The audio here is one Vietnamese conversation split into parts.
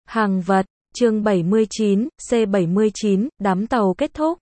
Hàng vật, chương 79, C79, đám tàu kết thúc.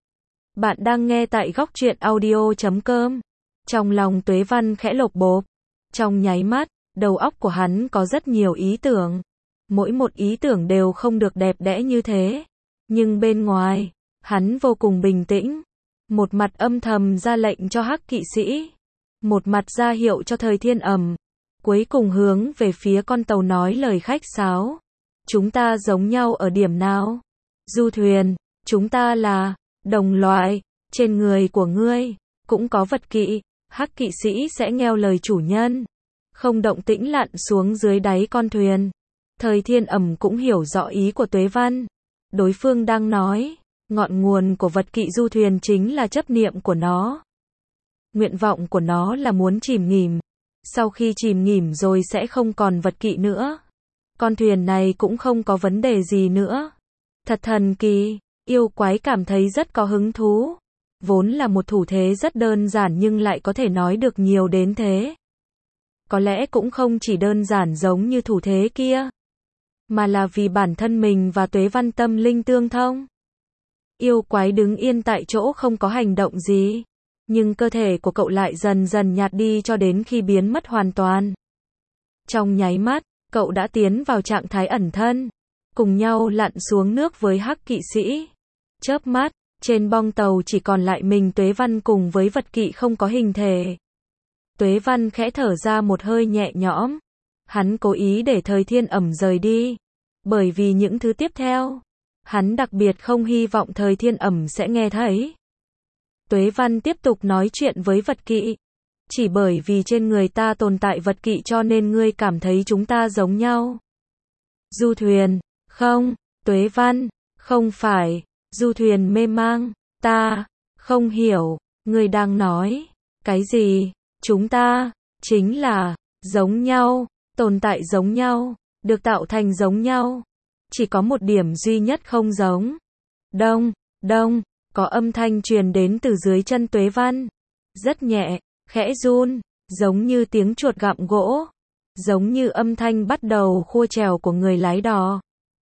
Bạn đang nghe tại góc truyện audio.com. Trong lòng Tuế Văn khẽ lột bột. Trong nháy mắt, đầu óc của hắn có rất nhiều ý tưởng. Mỗi một ý tưởng đều không được đẹp đẽ như thế. Nhưng bên ngoài, hắn vô cùng bình tĩnh. Một mặt âm thầm ra lệnh cho Hắc kỵ sĩ. Một mặt ra hiệu cho Thời Thiên Ẩm. Cuối cùng hướng về phía con tàu nói lời khách sáo. Chúng ta giống nhau ở điểm nào? Du thuyền, chúng ta là đồng loại, trên người của ngươi cũng có vật kỵ. Hắc kỵ sĩ sẽ nghe lời chủ nhân, không động tĩnh lặn xuống dưới đáy con thuyền. Thời Thiên Ẩm cũng hiểu rõ ý của Tuế Văn. Đối phương đang nói, ngọn nguồn của vật kỵ du thuyền chính là chấp niệm của nó. Nguyện vọng của nó là muốn chìm nghỉm. Sau khi chìm nghỉm rồi sẽ không còn vật kỵ nữa. Con thuyền này cũng không có vấn đề gì nữa. Thật thần kỳ, yêu quái cảm thấy rất có hứng thú. Vốn là một thủ thế rất đơn giản nhưng lại có thể nói được nhiều đến thế. Có lẽ cũng không chỉ đơn giản giống như thủ thế kia, mà là vì bản thân mình và Tuế Văn tâm linh tương thông. Yêu quái đứng yên tại chỗ không có hành động gì, nhưng cơ thể của cậu lại dần dần nhạt đi cho đến khi biến mất hoàn toàn. Trong nháy mắt, cậu đã tiến vào trạng thái ẩn thân, cùng nhau lặn xuống nước với Hắc kỵ sĩ. Chớp mắt, trên bong tàu chỉ còn lại mình Tuế Văn cùng với vật kỵ không có hình thể. Tuế Văn khẽ thở ra một hơi nhẹ nhõm. Hắn cố ý để Thời Thiên Ẩm rời đi, bởi vì những thứ tiếp theo, hắn đặc biệt không hy vọng Thời Thiên Ẩm sẽ nghe thấy. Tuế Văn tiếp tục nói chuyện với vật kỵ. Chỉ bởi vì trên người ta tồn tại vật kỵ cho nên ngươi cảm thấy chúng ta giống nhau. Du thuyền, không, Tuế Văn, không phải, du thuyền mê mang, ta, không hiểu, ngươi đang nói, cái gì, chúng ta, chính là, giống nhau, tồn tại giống nhau, được tạo thành giống nhau. Chỉ có một điểm duy nhất không giống. Đông, đông, có âm thanh truyền đến từ dưới chân Tuế Văn. Rất nhẹ, khẽ run, giống như tiếng chuột gặm gỗ, giống như âm thanh bắt đầu khua chèo của người lái đò.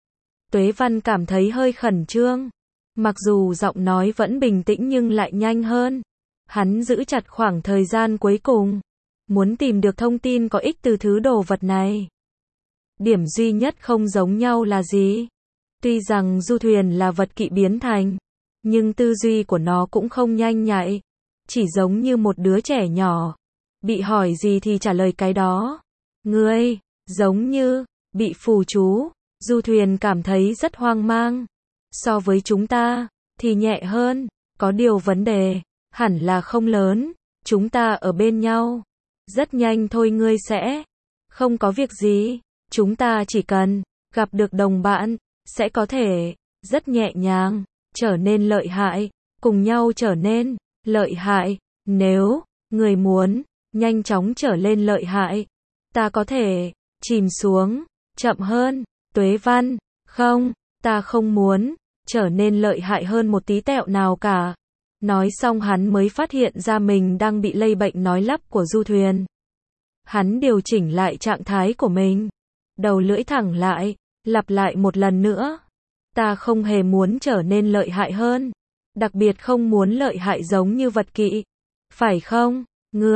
Tuế Văn cảm thấy hơi khẩn trương, mặc dù giọng nói vẫn bình tĩnh nhưng lại nhanh hơn. Hắn giữ chặt khoảng thời gian cuối cùng, muốn tìm được thông tin có ích từ thứ đồ vật này. Điểm duy nhất không giống nhau là gì? Tuy rằng du thuyền là vật kỵ biến thành, nhưng tư duy của nó cũng không nhanh nhạy. Chỉ giống như một đứa trẻ nhỏ, bị hỏi gì thì trả lời cái đó. Ngươi, giống như, bị phù chú. Du thuyền cảm thấy rất hoang mang. So với chúng ta, thì nhẹ hơn. Có điều vấn đề, hẳn là không lớn. Chúng ta ở bên nhau. Rất nhanh thôi ngươi sẽ. Không có việc gì. Chúng ta chỉ cần, gặp được đồng bạn, sẽ có thể, rất nhẹ nhàng, trở nên lợi hại. Cùng nhau trở nên lợi hại. Nếu người muốn nhanh chóng trở lên lợi hại, ta có thể chìm xuống chậm hơn. Tuế Văn, không, ta không muốn trở nên lợi hại hơn một tí tẹo nào cả. Nói xong hắn mới phát hiện ra mình đang bị lây bệnh nói lắp của du thuyền. Hắn điều chỉnh lại trạng thái của mình, đầu lưỡi thẳng lại, lặp lại một lần nữa. Ta không hề muốn trở nên lợi hại hơn. Đặc biệt không muốn lợi hại giống như vật kỵ. Phải không?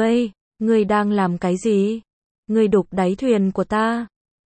Ngươi đang làm cái gì? Ngươi đục đáy thuyền của ta.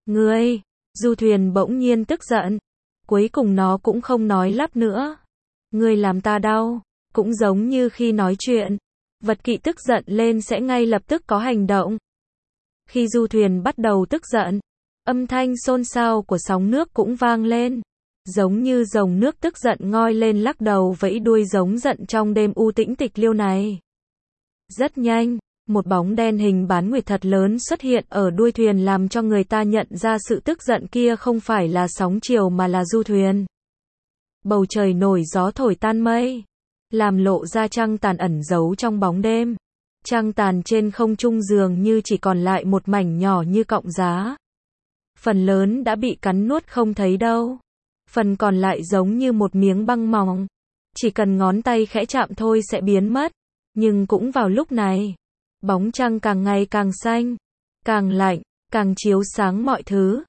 Du thuyền bỗng nhiên tức giận. Cuối cùng nó cũng không nói lắp nữa. Ngươi làm ta đau. Cũng giống như khi nói chuyện. Vật kỵ tức giận lên sẽ ngay lập tức có hành động. Khi du thuyền bắt đầu tức giận, âm thanh xôn xao của sóng nước cũng vang lên. Giống như dòng nước tức giận ngoi lên lắc đầu vẫy đuôi giống giận trong đêm u tĩnh tịch liêu này. Rất nhanh, một bóng đen hình bán nguyệt thật lớn xuất hiện ở đuôi thuyền làm cho người ta nhận ra sự tức giận kia không phải là sóng chiều mà là du thuyền. Bầu trời nổi gió thổi tan mây, làm lộ ra trăng tàn ẩn giấu trong bóng đêm. Trăng tàn trên không trung dường như chỉ còn lại một mảnh nhỏ như cọng giá. Phần lớn đã bị cắn nuốt không thấy đâu. Phần còn lại giống như một miếng băng mỏng. Chỉ cần ngón tay khẽ chạm thôi sẽ biến mất. Nhưng cũng vào lúc này, bóng trăng càng ngày càng xanh, càng lạnh, càng chiếu sáng mọi thứ.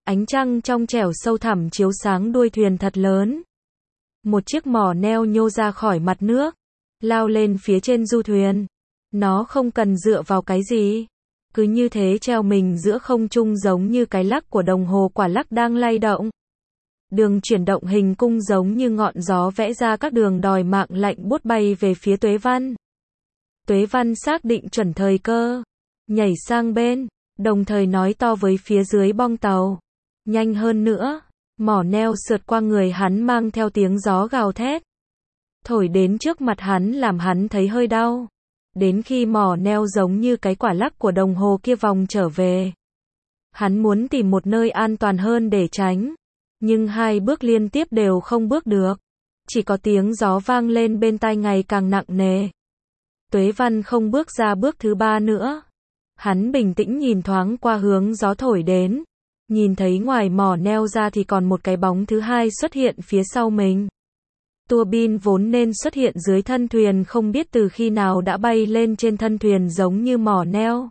Ánh trăng trong trẻo sâu thẳm chiếu sáng đuôi thuyền thật lớn. Một chiếc mỏ neo nhô ra khỏi mặt nước, lao lên phía trên du thuyền. Nó không cần dựa vào cái gì, cứ như thế treo mình giữa không trung giống như cái lắc của đồng hồ quả lắc đang lay động. Đường chuyển động hình cung giống như ngọn gió vẽ ra các đường đòi mạng lạnh buốt bay về phía Tuế Văn. Tuế Văn xác định chuẩn thời cơ, nhảy sang bên, đồng thời nói to với phía dưới bong tàu. Nhanh hơn nữa, mỏ neo sượt qua người hắn mang theo tiếng gió gào thét. Thổi đến trước mặt hắn làm hắn thấy hơi đau. Đến khi mỏ neo giống như cái quả lắc của đồng hồ kia vòng trở về. Hắn muốn tìm một nơi an toàn hơn để tránh. Nhưng 2 bước liên tiếp đều không bước được. Chỉ có tiếng gió vang lên bên tai ngày càng nặng nề. Tuế Văn không bước ra bước thứ 3 nữa. Hắn bình tĩnh nhìn thoáng qua hướng gió thổi đến. Nhìn thấy ngoài mỏ neo ra thì còn một cái bóng thứ 2 xuất hiện phía sau mình. Tua bin vốn nên xuất hiện dưới thân thuyền không biết từ khi nào đã bay lên trên thân thuyền giống như mỏ neo.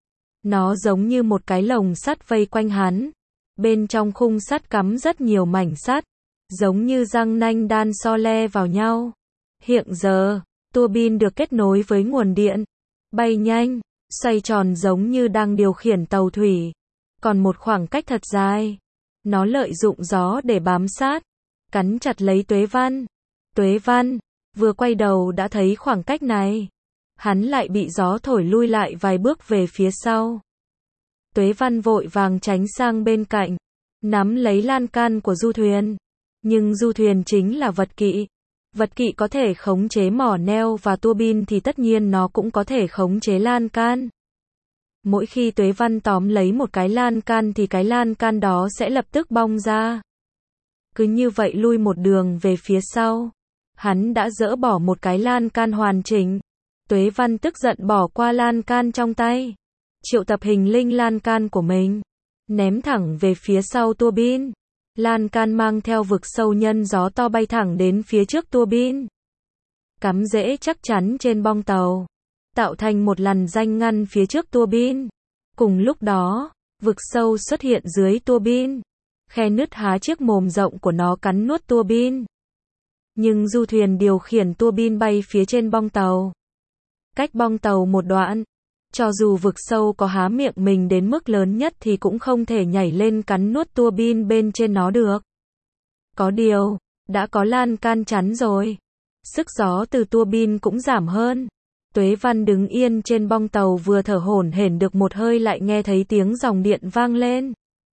Nó giống như một cái lồng sắt vây quanh hắn. Bên trong khung sắt cắm rất nhiều mảnh sắt, giống như răng nanh đan so le vào nhau. Hiện giờ, tua bin được kết nối với nguồn điện, bay nhanh, xoay tròn giống như đang điều khiển tàu thủy. Còn một khoảng cách thật dài, nó lợi dụng gió để bám sát, cắn chặt lấy Tuế Văn. Tuế Văn vừa quay đầu đã thấy khoảng cách này, hắn lại bị gió thổi lui lại vài bước về phía sau. Tuế Văn vội vàng tránh sang bên cạnh, nắm lấy lan can của du thuyền. Nhưng du thuyền chính là vật kỵ. Vật kỵ có thể khống chế mỏ neo và tua bin thì tất nhiên nó cũng có thể khống chế lan can. Mỗi khi Tuế Văn tóm lấy một cái lan can thì cái lan can đó sẽ lập tức bong ra. Cứ như vậy lui một đường về phía sau. Hắn đã dỡ bỏ một cái lan can hoàn chỉnh. Tuế Văn tức giận bỏ qua lan can trong tay. Triệu tập hình linh lan can của mình. Ném thẳng về phía sau tua bin. Lan can mang theo vực sâu nhân gió to bay thẳng đến phía trước tua bin. Cắm rễ chắc chắn trên bong tàu. Tạo thành một lằn ranh ngăn phía trước tua bin. Cùng lúc đó, vực sâu xuất hiện dưới tua bin. Khe nứt há chiếc mồm rộng của nó cắn nuốt tua bin. Nhưng du thuyền điều khiển tua bin bay phía trên bong tàu. Cách bong tàu một đoạn. Cho dù vực sâu có há miệng mình đến mức lớn nhất thì cũng không thể nhảy lên cắn nuốt tua bin bên trên nó được. Có điều, đã có lan can chắn rồi. Sức gió từ tua bin cũng giảm hơn. Tuế Văn đứng yên trên bong tàu vừa thở hổn hển được một hơi lại nghe thấy tiếng dòng điện vang lên.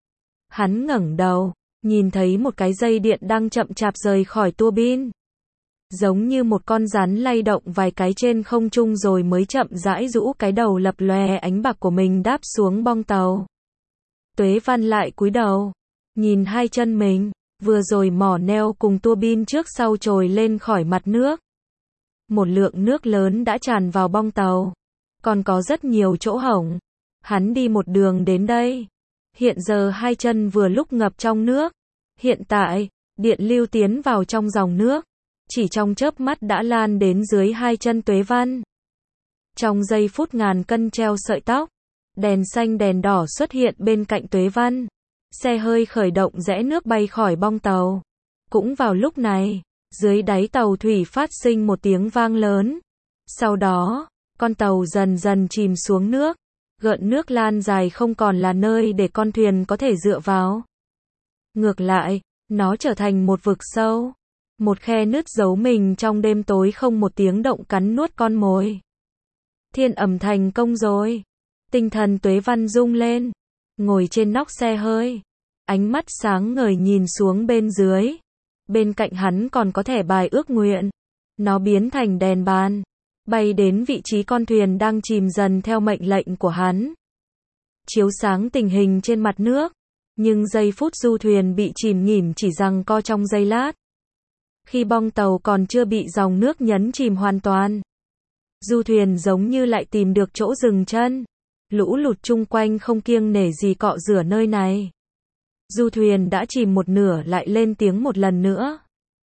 Hắn ngẩng đầu, nhìn thấy một cái dây điện đang chậm chạp rời khỏi tua bin. Giống như một con rắn lay động vài cái trên không trung rồi mới chậm rãi rũ cái đầu lập lòe ánh bạc của mình đáp xuống bong tàu. Tuế Văn lại cúi đầu, nhìn 2 chân mình, vừa rồi mỏ neo cùng tua bin trước sau trồi lên khỏi mặt nước. Một lượng nước lớn đã tràn vào bong tàu, còn có rất nhiều chỗ hổng. Hắn đi một đường đến đây. Hiện giờ 2 chân vừa lúc ngập trong nước. Hiện tại, điện lưu tiến vào trong dòng nước. Chỉ trong chớp mắt đã lan đến dưới 2 chân Tuế Văn. Trong giây phút ngàn cân treo sợi tóc, đèn xanh đèn đỏ xuất hiện bên cạnh Tuế Văn. Xe hơi khởi động rẽ nước bay khỏi bong tàu. Cũng vào lúc này, dưới đáy tàu thủy phát sinh một tiếng vang lớn. Sau đó, con tàu dần dần chìm xuống nước. Gợn nước lan dài không còn là nơi để con thuyền có thể dựa vào. Ngược lại, nó trở thành một vực sâu. Một khe nứt giấu mình trong đêm tối không một tiếng động cắn nuốt con mồi. Thiên ẩm thành công rồi. Tinh thần Tuế Văn rung lên. Ngồi trên nóc xe hơi. Ánh mắt sáng ngời nhìn xuống bên dưới. Bên cạnh hắn còn có thẻ bài ước nguyện. Nó biến thành đèn bàn. Bay đến vị trí con thuyền đang chìm dần theo mệnh lệnh của hắn. Chiếu sáng tình hình trên mặt nước. Nhưng giây phút du thuyền bị chìm nghỉm chỉ giằng co trong giây lát. Khi bong tàu còn chưa bị dòng nước nhấn chìm hoàn toàn. Du thuyền giống như lại tìm được chỗ dừng chân. Lũ lụt chung quanh không kiêng nể gì cọ rửa nơi này. Du thuyền đã chìm một nửa lại lên tiếng một lần nữa.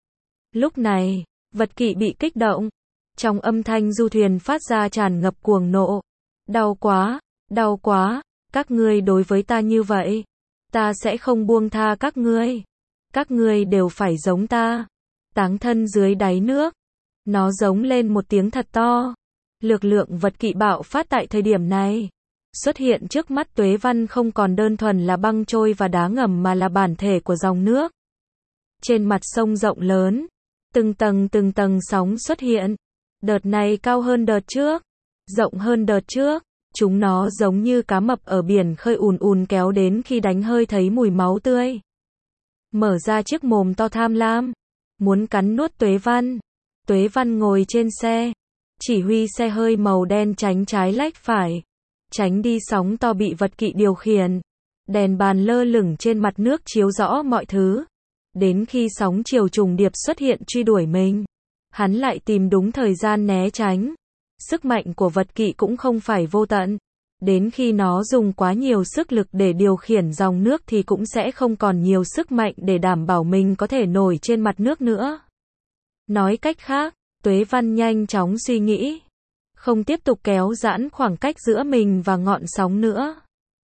Lúc này, vật kỵ bị kích động. Trong âm thanh du thuyền phát ra tràn ngập cuồng nộ. Đau quá, các ngươi đối với ta như vậy. Ta sẽ không buông tha các ngươi. Các ngươi đều phải giống ta. Táng thân dưới đáy nước. Nó giống lên một tiếng thật to. Lực lượng vật kỵ bạo phát tại thời điểm này. Xuất hiện trước mắt Tuế Văn không còn đơn thuần là băng trôi và đá ngầm mà là bản thể của dòng nước. Trên mặt sông rộng lớn, từng tầng sóng xuất hiện. Đợt này cao hơn đợt trước, rộng hơn đợt trước. Chúng nó giống như cá mập ở biển khơi ùn kéo đến khi đánh hơi thấy mùi máu tươi. Mở ra chiếc mồm to tham lam, muốn cắn nuốt Tuế Văn. Tuế Văn ngồi trên xe, chỉ huy xe hơi màu đen tránh trái lách phải, tránh đi sóng to bị vật kỵ điều khiển. Đèn bàn lơ lửng trên mặt nước chiếu rõ mọi thứ. Đến khi sóng chiều trùng điệp xuất hiện truy đuổi mình, hắn lại tìm đúng thời gian né tránh. Sức mạnh của vật kỵ cũng không phải vô tận. Đến khi nó dùng quá nhiều sức lực để điều khiển dòng nước thì cũng sẽ không còn nhiều sức mạnh để đảm bảo mình có thể nổi trên mặt nước nữa. Nói cách khác, Tuế Văn nhanh chóng suy nghĩ. Không tiếp tục kéo giãn khoảng cách giữa mình và ngọn sóng nữa.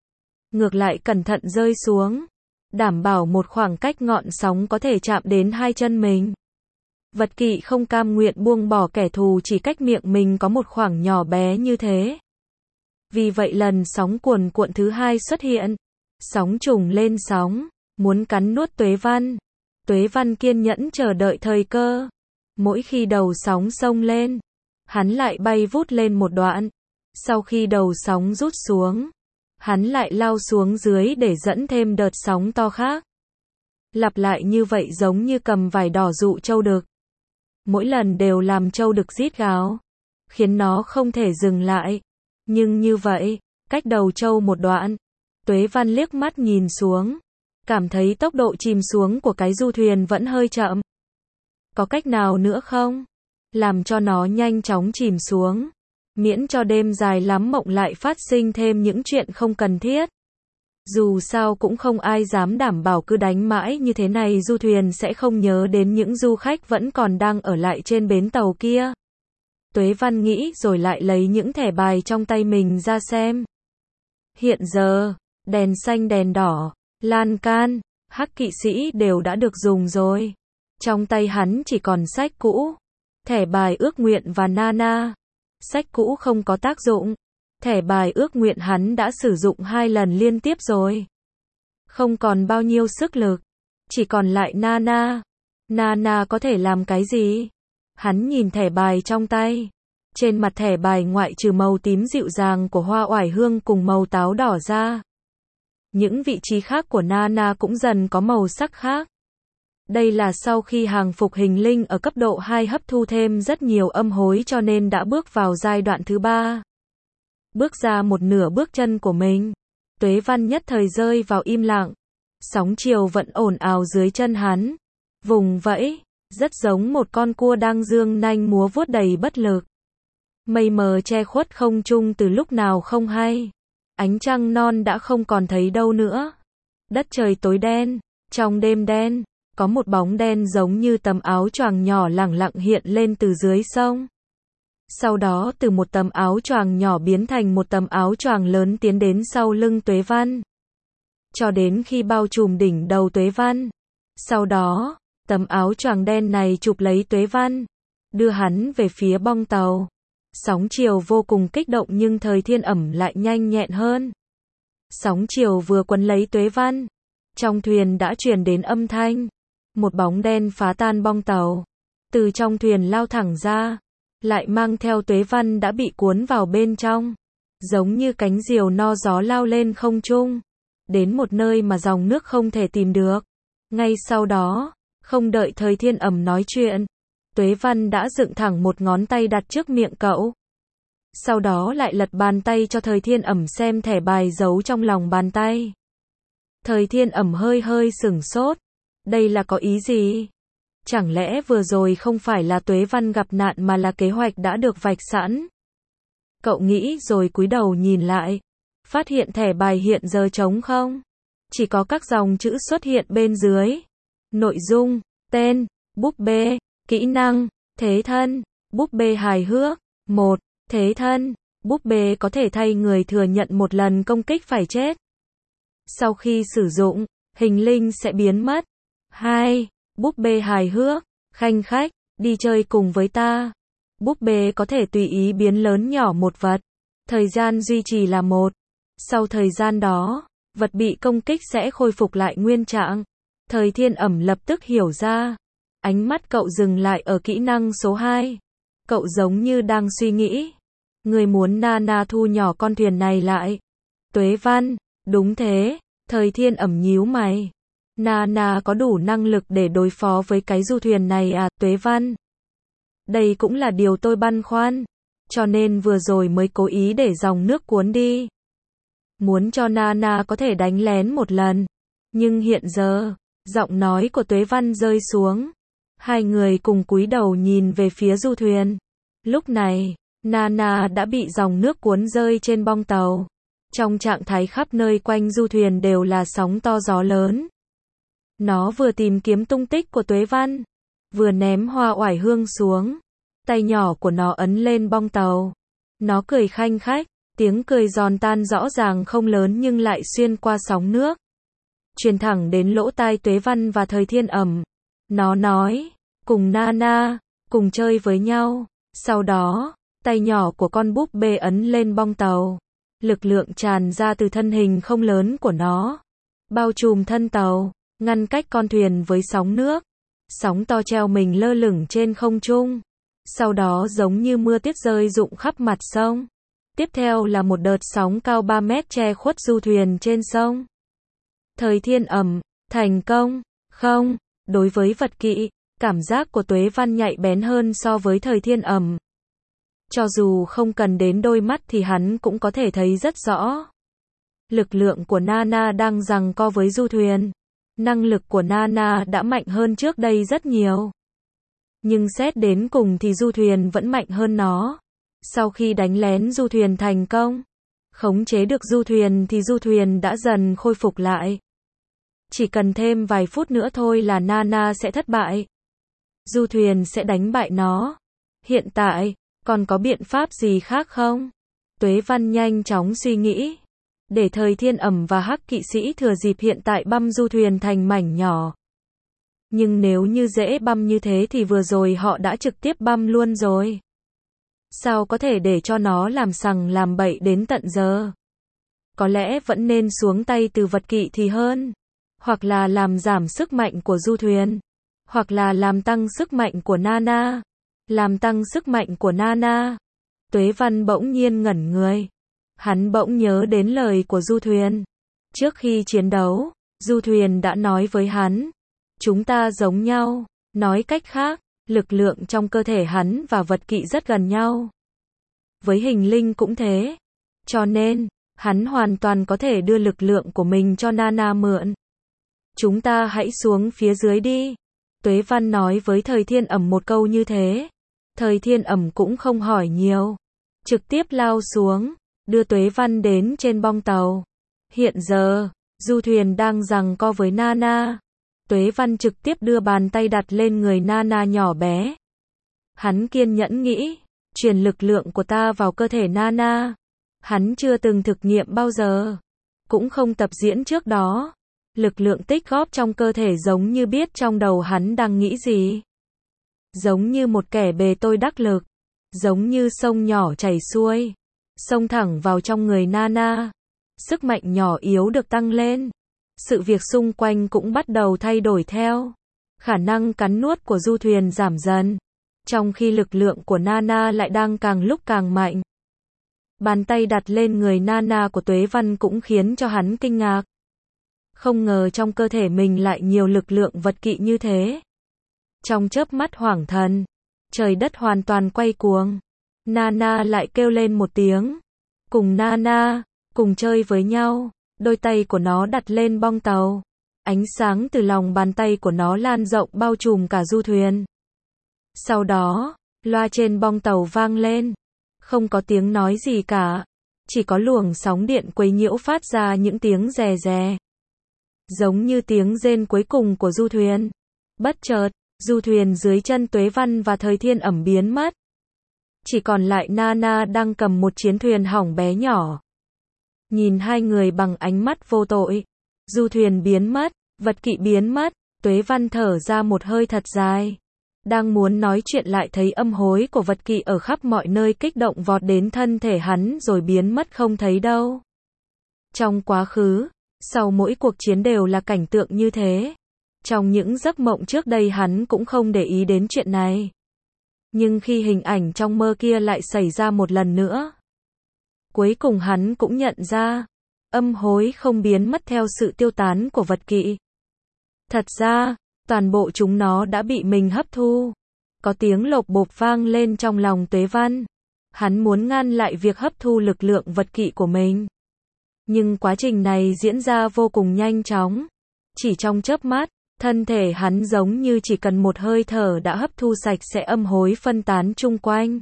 Ngược lại cẩn thận rơi xuống. Đảm bảo một khoảng cách ngọn sóng có thể chạm đến hai chân mình. Vật kỵ không cam nguyện buông bỏ kẻ thù chỉ cách miệng mình có một khoảng nhỏ bé như thế. Vì vậy lần sóng cuồn cuộn thứ hai xuất hiện. Sóng trùng lên sóng, muốn cắn nuốt Tuế Văn. Tuế Văn kiên nhẫn chờ đợi thời cơ. Mỗi khi đầu sóng xông lên, hắn lại bay vút lên một đoạn. Sau khi đầu sóng rút xuống, hắn lại lao xuống dưới để dẫn thêm đợt sóng to khác. Lặp lại như vậy giống như cầm vải đỏ dụ trâu đực. Mỗi lần đều làm trâu đực rít gào, khiến nó không thể dừng lại. Nhưng như vậy, cách đầu trâu một đoạn, Tuế Văn liếc mắt nhìn xuống, cảm thấy tốc độ chìm xuống của cái du thuyền vẫn hơi chậm. Có cách nào nữa không? Làm cho nó nhanh chóng chìm xuống, miễn cho đêm dài lắm mộng lại phát sinh thêm những chuyện không cần thiết. Dù sao cũng không ai dám đảm bảo cứ đánh mãi như thế này du thuyền sẽ không nhớ đến những du khách vẫn còn đang ở lại trên bến tàu kia. Tuế Văn nghĩ rồi lại lấy những thẻ bài trong tay mình ra xem. Hiện giờ, đèn xanh đèn đỏ, lan can, hắc kỵ sĩ đều đã được dùng rồi. Trong tay hắn chỉ còn sách cũ, thẻ bài ước nguyện và Nana. Sách cũ không có tác dụng. Thẻ bài ước nguyện hắn đã sử dụng 2 lần liên tiếp rồi. Không còn bao nhiêu sức lực. Chỉ còn lại Nana. Nana có thể làm cái gì? Hắn nhìn thẻ bài trong tay. Trên mặt thẻ bài ngoại trừ màu tím dịu dàng của hoa oải hương cùng màu táo đỏ ra, những vị trí khác của Nana cũng dần có màu sắc khác. Đây là sau khi hàng phục hình linh ở cấp độ 2 hấp thu thêm rất nhiều âm hối cho nên đã bước vào giai đoạn thứ 3. Bước ra một nửa bước chân của mình, Tuế Văn nhất thời rơi vào im lặng. Sóng chiều vẫn ồn ào dưới chân hắn, vùng vẫy, rất giống một con cua đang dương nanh múa vuốt đầy bất lực. Mây mờ che khuất không trung từ lúc nào không hay. Ánh trăng non đã không còn thấy đâu nữa. Đất trời tối đen, trong đêm đen, có một bóng đen giống như tấm áo choàng nhỏ lẳng lặng hiện lên từ dưới sông. Sau đó từ một tấm áo choàng nhỏ biến thành một tấm áo choàng lớn tiến đến sau lưng Tuế Văn. Cho đến khi bao trùm đỉnh đầu Tuế Văn. Sau đó, tấm áo choàng đen này chụp lấy Tuế Văn, đưa hắn về phía bong tàu. Sóng chiều vô cùng kích động nhưng thời thiên ẩm lại nhanh nhẹn hơn. Sóng chiều vừa quấn lấy Tuế Văn. Trong thuyền đã truyền đến âm thanh. Một bóng đen phá tan bong tàu. Từ trong thuyền lao thẳng ra. Lại mang theo Tuế Văn đã bị cuốn vào bên trong. Giống như cánh diều no gió lao lên không trung. Đến một nơi mà dòng nước không thể tìm được. Ngay sau đó, không đợi thời thiên ẩm nói chuyện, Tuế Văn đã dựng thẳng một ngón tay đặt trước miệng cậu. Sau đó lại lật bàn tay cho thời thiên ẩm xem thẻ bài giấu trong lòng bàn tay. Thời thiên ẩm hơi sửng sốt. Đây là có ý gì? Chẳng lẽ vừa rồi không phải là Tuế Văn gặp nạn mà là kế hoạch đã được vạch sẵn? Cậu nghĩ rồi cúi đầu nhìn lại. Phát hiện thẻ bài hiện giờ trống không? Chỉ có các dòng chữ xuất hiện bên dưới. Nội dung, tên, búp bê, kỹ năng, thế thân, búp bê hài hước. 1. Thế thân, búp bê có thể thay người thừa nhận một lần công kích phải chết. Sau khi sử dụng, hình linh sẽ biến mất. 2. Búp bê hài hước, khanh khách, đi chơi cùng với ta. Búp bê có thể tùy ý biến lớn nhỏ một vật. Thời gian duy trì là 1. Sau thời gian đó, vật bị công kích sẽ khôi phục lại nguyên trạng. Thời Thiên Ẩm lập tức hiểu ra. Ánh mắt cậu dừng lại ở kỹ năng số 2. Cậu giống như đang suy nghĩ. Người muốn Nana thu nhỏ con thuyền này lại. Tuế Văn, đúng thế. Thời Thiên Ẩm nhíu mày. Nana có đủ năng lực để đối phó với cái du thuyền này à, Tuế Văn? Đây cũng là điều tôi băn khoăn. Cho nên vừa rồi mới cố ý để dòng nước cuốn đi. Muốn cho Nana có thể đánh lén một lần. Nhưng hiện giờ, giọng nói của Tuế Văn rơi xuống. Hai người cùng cúi đầu nhìn về phía du thuyền. Lúc này, Nana đã bị dòng nước cuốn rơi trên bong tàu. Trong trạng thái khắp nơi quanh du thuyền đều là sóng to gió lớn. Nó vừa tìm kiếm tung tích của Tuế Văn, vừa ném hoa oải hương xuống. Tay nhỏ của nó ấn lên bong tàu. Nó cười khanh khách, tiếng cười giòn tan rõ ràng không lớn nhưng lại xuyên qua sóng nước. Truyền thẳng đến lỗ tai Tuế Văn và Thời Thiên Ẩm. Nó nói, cùng Nana, cùng chơi với nhau. Sau đó, tay nhỏ của con búp bê ấn lên bong tàu. Lực lượng tràn ra từ thân hình không lớn của nó. Bao trùm thân tàu, ngăn cách con thuyền với sóng nước. Sóng to treo mình lơ lửng trên không trung. Sau đó giống như mưa tuyết rơi rụng khắp mặt sông. Tiếp theo là một đợt sóng cao 3 mét che khuất du thuyền trên sông. Thời Thiên Ẩm, thành công, không, đối với vật kỵ, cảm giác của Tuế Văn nhạy bén hơn so với Thời Thiên Ẩm. Cho dù không cần đến đôi mắt thì hắn cũng có thể thấy rất rõ. Lực lượng của Nana đang giằng co với du thuyền. Năng lực của Nana đã mạnh hơn trước đây rất nhiều. Nhưng xét đến cùng thì du thuyền vẫn mạnh hơn nó. Sau khi đánh lén du thuyền thành công, khống chế được du thuyền thì du thuyền đã dần khôi phục lại. Chỉ cần thêm vài phút nữa thôi là Nana sẽ thất bại. Du thuyền sẽ đánh bại nó. Hiện tại, còn có biện pháp gì khác không? Tuế Văn nhanh chóng suy nghĩ. Để Thời Thiên Ẩm và Hắc Kỵ Sĩ thừa dịp hiện tại băm du thuyền thành mảnh nhỏ. Nhưng nếu như dễ băm như thế thì vừa rồi họ đã trực tiếp băm luôn rồi. Sao có thể để cho nó làm sằng làm bậy đến tận giờ? Có lẽ vẫn nên xuống tay từ vật kỵ thì hơn. Hoặc là làm giảm sức mạnh của du thuyền. Hoặc là làm tăng sức mạnh của Nana. Làm tăng sức mạnh của Nana. Tuế Văn bỗng nhiên ngẩn người. Hắn bỗng nhớ đến lời của du thuyền. Trước khi chiến đấu, du thuyền đã nói với hắn. Chúng ta giống nhau. Nói cách khác, lực lượng trong cơ thể hắn và vật kỵ rất gần nhau. Với hình linh cũng thế. Cho nên, hắn hoàn toàn có thể đưa lực lượng của mình cho Nana mượn. Chúng ta hãy xuống phía dưới đi. Tuế Văn nói với Thời Thiên Ẩm một câu như thế. Thời Thiên Ẩm cũng không hỏi nhiều. Trực tiếp lao xuống, đưa Tuế Văn đến trên bong tàu. Hiện giờ, du thuyền đang giằng co với Nana. Tuế Văn trực tiếp đưa bàn tay đặt lên người Nana nhỏ bé. Hắn kiên nhẫn nghĩ, truyền lực lượng của ta vào cơ thể Nana. Hắn chưa từng thực nghiệm bao giờ. Cũng không tập diễn trước đó. Lực lượng tích góp trong cơ thể giống như biết trong đầu hắn đang nghĩ gì. Giống như một kẻ bề tôi đắc lực. Giống như sông nhỏ chảy xuôi. Xông thẳng vào trong người Nana. Sức mạnh nhỏ yếu được tăng lên. Sự việc xung quanh cũng bắt đầu thay đổi theo. Khả năng cắn nuốt của du thuyền giảm dần. Trong khi lực lượng của Nana lại đang càng lúc càng mạnh. Bàn tay đặt lên người Nana của Tuế Văn cũng khiến cho hắn kinh ngạc. Không ngờ trong cơ thể mình lại nhiều lực lượng vật kỵ như thế. Trong chớp mắt hoảng thần, trời đất hoàn toàn quay cuồng. Nana lại kêu lên một tiếng. Cùng Nana, cùng chơi với nhau. Đôi tay của nó đặt lên bong tàu. Ánh sáng từ lòng bàn tay của nó lan rộng bao trùm cả du thuyền. Sau đó, loa trên bong tàu vang lên. Không có tiếng nói gì cả. Chỉ có luồng sóng điện quấy nhiễu phát ra những tiếng rè rè. Giống như tiếng rên cuối cùng của du thuyền. Bất chợt, du thuyền dưới chân Tuế Văn và Thời Thiên Ẩm biến mất. Chỉ còn lại Nana đang cầm một chiến thuyền hỏng bé nhỏ. Nhìn hai người bằng ánh mắt vô tội. Du thuyền biến mất, vật kỵ biến mất, Tuế Văn thở ra một hơi thật dài. Đang muốn nói chuyện lại thấy âm hối của vật kỵ ở khắp mọi nơi kích động vọt đến thân thể hắn rồi biến mất không thấy đâu. Trong quá khứ, sau mỗi cuộc chiến đều là cảnh tượng như thế. Trong những giấc mộng trước đây hắn cũng không để ý đến chuyện này. Nhưng khi hình ảnh trong mơ kia lại xảy ra một lần nữa, cuối cùng hắn cũng nhận ra, âm hối không biến mất theo sự tiêu tán của vật kỵ. Thật ra, toàn bộ chúng nó đã bị mình hấp thu. Có tiếng lộp bộp vang lên trong lòng Tuế Văn. Hắn muốn ngăn lại việc hấp thu lực lượng vật kỵ của mình. Nhưng quá trình này diễn ra vô cùng nhanh chóng. Chỉ trong chớp mắt, thân thể hắn giống như chỉ cần một hơi thở đã hấp thu sạch sẽ âm hối phân tán chung quanh.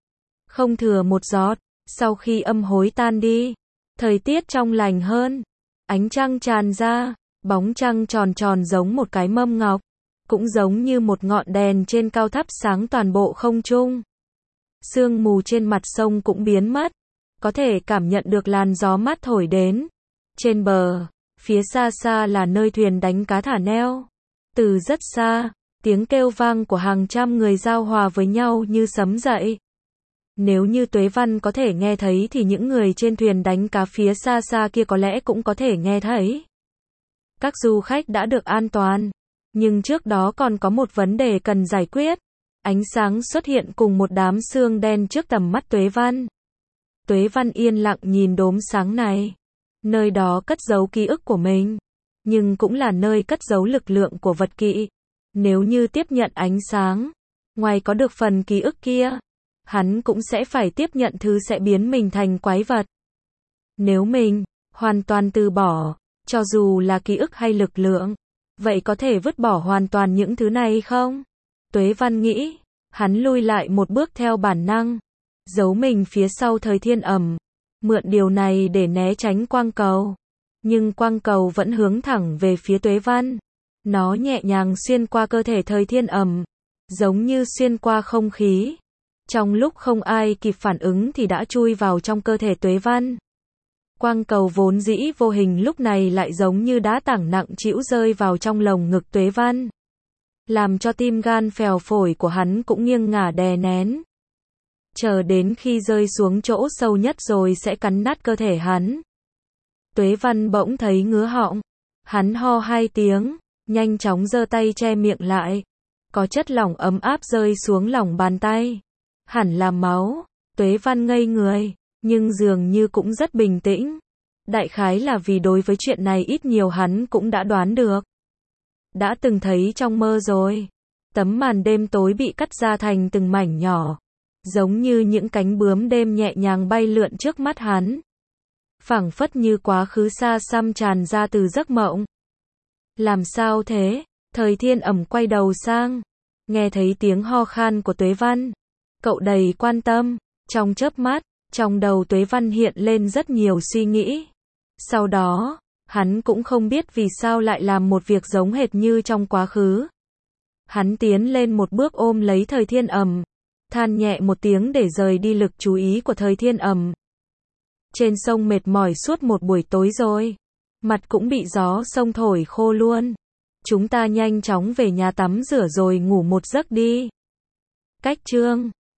Không thừa một giọt, sau khi âm hối tan đi, thời tiết trong lành hơn, ánh trăng tràn ra, bóng trăng tròn tròn giống một cái mâm ngọc, cũng giống như một ngọn đèn trên cao thắp sáng toàn bộ không trung. Sương mù trên mặt sông cũng biến mất, có thể cảm nhận được làn gió mát thổi đến. Trên bờ, phía xa xa là nơi thuyền đánh cá thả neo. Từ rất xa, tiếng kêu vang của hàng trăm người giao hòa với nhau như sấm dậy. Nếu như Tuế Văn có thể nghe thấy thì những người trên thuyền đánh cá phía xa xa kia có lẽ cũng có thể nghe thấy. Các du khách đã được an toàn, nhưng trước đó còn có một vấn đề cần giải quyết. Ánh sáng xuất hiện cùng một đám sương đen trước tầm mắt Tuế Văn. Tuế Văn yên lặng nhìn đốm sáng này. Nơi đó cất giấu ký ức của mình, nhưng cũng là nơi cất giấu lực lượng của vật kỵ. Nếu như tiếp nhận ánh sáng, ngoài có được phần ký ức kia, hắn cũng sẽ phải tiếp nhận thứ sẽ biến mình thành quái vật. Nếu mình hoàn toàn từ bỏ, cho dù là ký ức hay lực lượng, vậy có thể vứt bỏ hoàn toàn những thứ này không? Tuế Văn nghĩ, hắn lui lại một bước theo bản năng, giấu mình phía sau Thời Thiên Ẩm, mượn điều này để né tránh quang cầu. Nhưng quang cầu vẫn hướng thẳng về phía Tuế Văn. Nó nhẹ nhàng xuyên qua cơ thể Thời Thiên Ẩm, giống như xuyên qua không khí. Trong lúc không ai kịp phản ứng thì đã chui vào trong cơ thể Tuế Văn. Quang cầu vốn dĩ vô hình lúc này lại giống như đá tảng nặng trĩu rơi vào trong lồng ngực Tuế Văn, làm cho tim gan phèo phổi của hắn cũng nghiêng ngả đè nén. Chờ đến khi rơi xuống chỗ sâu nhất rồi sẽ cắn nát cơ thể hắn. Tuế Văn bỗng thấy ngứa họng. Hắn ho 2 tiếng, nhanh chóng giơ tay che miệng lại. Có chất lỏng ấm áp rơi xuống lòng bàn tay. Hẳn là máu. Tuế Văn ngây người, nhưng dường như cũng rất bình tĩnh. Đại khái là vì đối với chuyện này ít nhiều hắn cũng đã đoán được. Đã từng thấy trong mơ rồi. Tấm màn đêm tối bị cắt ra thành từng mảnh nhỏ, giống như những cánh bướm đêm nhẹ nhàng bay lượn trước mắt hắn. Phảng phất như quá khứ xa xăm tràn ra từ giấc mộng. Làm sao thế? Thời Thiên Ẩm quay đầu sang, nghe thấy tiếng ho khan của Tuế Văn. Cậu đầy quan tâm. Trong chớp mắt, trong đầu Tuế Văn hiện lên rất nhiều suy nghĩ. Sau đó, hắn cũng không biết vì sao lại làm một việc giống hệt như trong quá khứ. Hắn tiến lên một bước ôm lấy Thời Thiên Ẩm, than nhẹ một tiếng để rời đi lực chú ý của Thời Thiên Ẩm. Trên sông mệt mỏi suốt một buổi tối rồi, mặt cũng bị gió sông thổi khô luôn. Chúng ta nhanh chóng về nhà tắm rửa rồi ngủ một giấc đi. Cách chương